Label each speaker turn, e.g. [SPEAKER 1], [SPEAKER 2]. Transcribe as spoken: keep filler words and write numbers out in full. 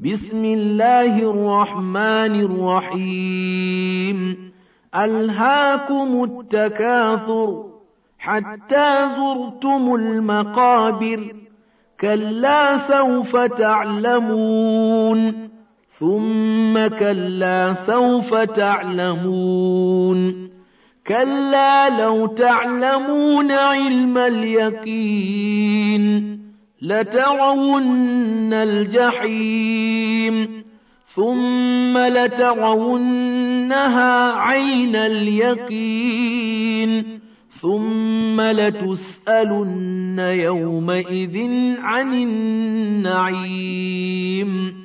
[SPEAKER 1] بسم الله الرحمن الرحيم ألهاكم التكاثر حتى زرتم المقابر كلا سوف تعلمون ثم كلا سوف تعلمون كلا لو تعلمون علم اليقين لترون الجحيم ثم لترونها عين اليقين ثم لتسألن يومئذ عن النعيم